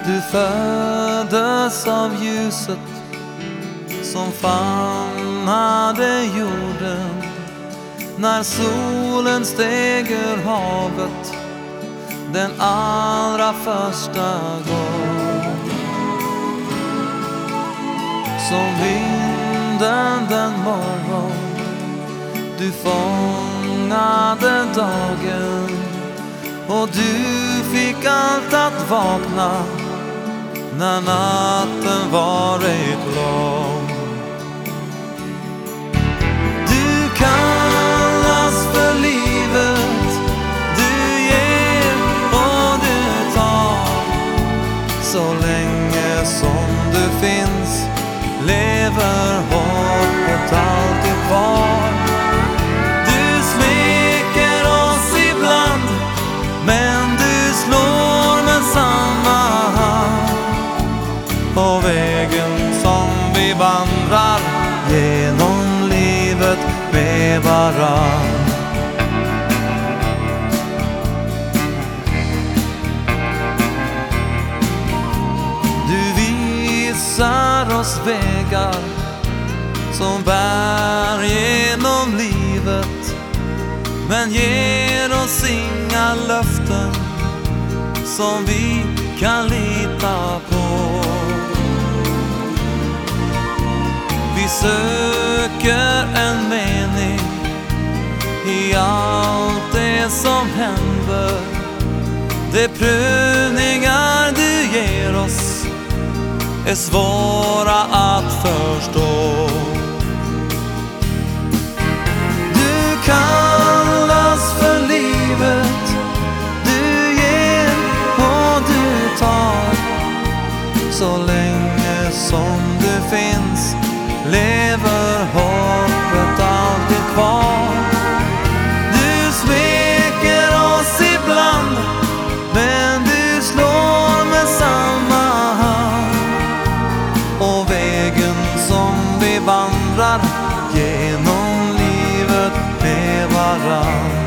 Du föddes av ljuset som famnade jorden när solen steg ur havet den allra första gång. Som vinden den morgon du fångade dagen, och du fick allt att vakna när natten varit lång. Du kallas för livet, du ger och du tar. Så länge som du finns lever hoppet alltid kvar. Du smeker oss ibland, men du slår med samma hand. På vägen som vi vandrar genom livet med varann. Du visar oss vägar som bär genom livet, men ger oss inga löften som vi kan lita på. Vi söker en mening i allt det som händer. De prövningar du ger oss är svåra att förstå. Du kallas för livet, du ger och du tar. Så länge som du finns lever hoppet alltid kvar. Du smeker oss ibland, men du slår med samma hand. Och vägen som vi vandrar genom livet med varann.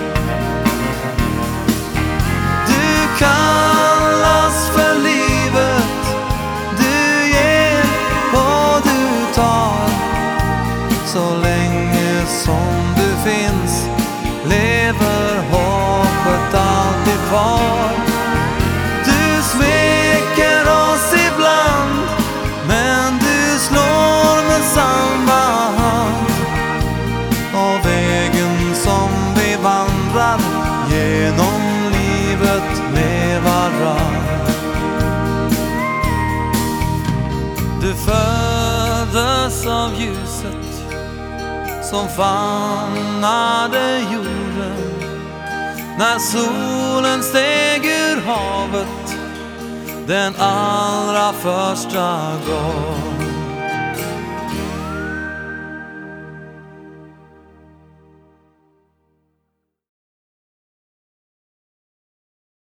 Du kallas för livet, du ger och du tar. Så länge som du finns lever hoppet alltid kvar. Du smeker oss ibland, men du slår med samma hand. Och vägen som vi vandrar genom livet med varann. Du föddes av ljuset som famnade jorden när solen steg ur havet den allra första gång.